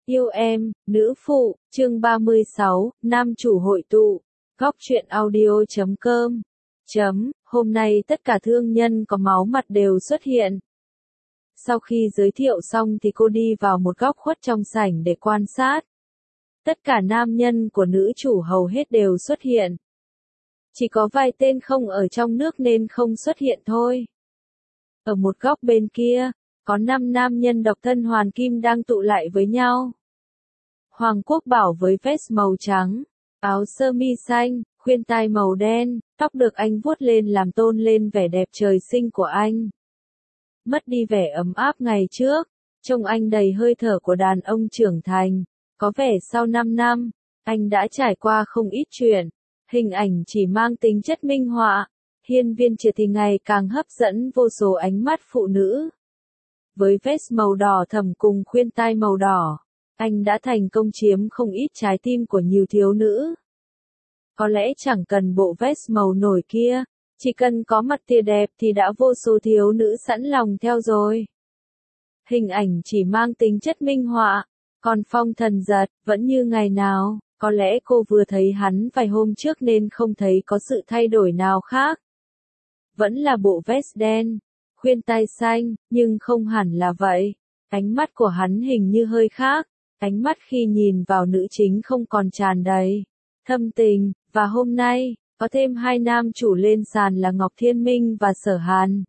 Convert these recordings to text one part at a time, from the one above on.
Yêu em, nữ phụ, chương 36, nam chủ hội tụ. Góc truyện audio.com. Hôm nay tất cả thương nhân có máu mặt đều xuất hiện. Sau khi giới thiệu xong thì cô đi vào một góc khuất trong sảnh để quan sát. Tất cả nam nhân của nữ chủ hầu hết đều xuất hiện. Chỉ có vài tên không ở trong nước nên không xuất hiện thôi. Ở một góc bên kia, có 5 nam nhân độc thân hoàn kim đang tụ lại với nhau. Hoàng Quốc Bảo với vest màu trắng, áo sơ mi xanh, khuyên tai màu đen, tóc được anh vuốt lên làm tôn lên vẻ đẹp trời sinh của anh. Mất đi vẻ ấm áp ngày trước, trông anh đầy hơi thở của đàn ông trưởng thành, có vẻ sau 5 năm, anh đã trải qua không ít chuyện, hình ảnh chỉ mang tính chất minh họa, hiên viên triệt thì ngày càng hấp dẫn vô số ánh mắt phụ nữ. Với vest màu đỏ thẫm cùng khuyên tai màu đỏ, anh đã thành công chiếm không ít trái tim của nhiều thiếu nữ. Có lẽ chẳng cần bộ vest màu nổi kia, chỉ cần có mặt tia đẹp thì đã vô số thiếu nữ sẵn lòng theo rồi. Hình ảnh chỉ mang tính chất minh họa, còn Phong Thần Giật vẫn như ngày nào, có lẽ cô vừa thấy hắn vài hôm trước nên không thấy có sự thay đổi nào khác. Vẫn là bộ vest đen, khuyên tai xanh, nhưng không hẳn là vậy. Ánh mắt của hắn hình như hơi khác, ánh mắt khi nhìn vào nữ chính không còn tràn đầy thâm tình, và hôm nay, có thêm 2 nam chủ lên sàn là Ngọc Thiên Minh và Sở Hàn.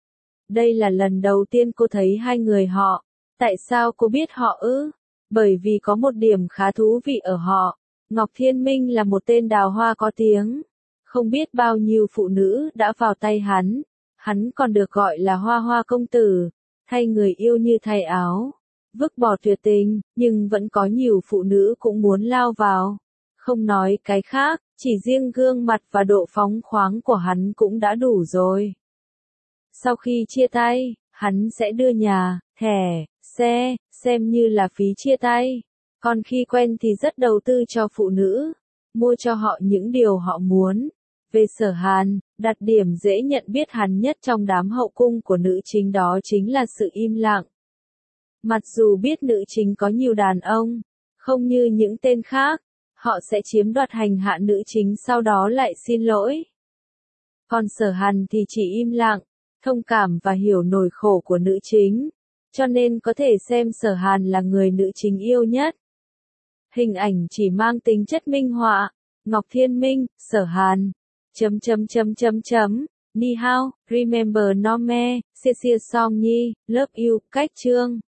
Đây là lần đầu tiên cô thấy hai người họ. Tại sao cô biết họ ư? Bởi vì có một điểm khá thú vị ở họ. Ngọc Thiên Minh là một tên đào hoa có tiếng. Không biết bao nhiêu phụ nữ đã vào tay hắn. Hắn còn được gọi là Hoa Hoa công tử, thay người yêu như thay áo, vứt bỏ tuyệt tình, nhưng vẫn có nhiều phụ nữ cũng muốn lao vào. Không nói cái khác, chỉ riêng gương mặt và độ phóng khoáng của hắn cũng đã đủ rồi. Sau khi chia tay, hắn sẽ đưa nhà, thẻ, xe, xem như là phí chia tay. Còn khi quen thì rất đầu tư cho phụ nữ, mua cho họ những điều họ muốn. Về Sở Hàn, đặc điểm dễ nhận biết hắn nhất trong đám hậu cung của nữ chính đó chính là sự im lặng. Mặc dù biết nữ chính có nhiều đàn ông, không như những tên khác, họ sẽ chiếm đoạt hành hạ nữ chính sau đó lại xin lỗi. Còn Sở Hàn thì chỉ im lặng, thông cảm và hiểu nỗi khổ của nữ chính, cho nên có thể xem Sở Hàn là người nữ chính yêu nhất. Hình ảnh chỉ mang tính chất minh họa, Ngọc Thiên Minh, Sở Hàn. Ni hao, remember Nome, Xie Xie Song Nhi, love you, cách chương.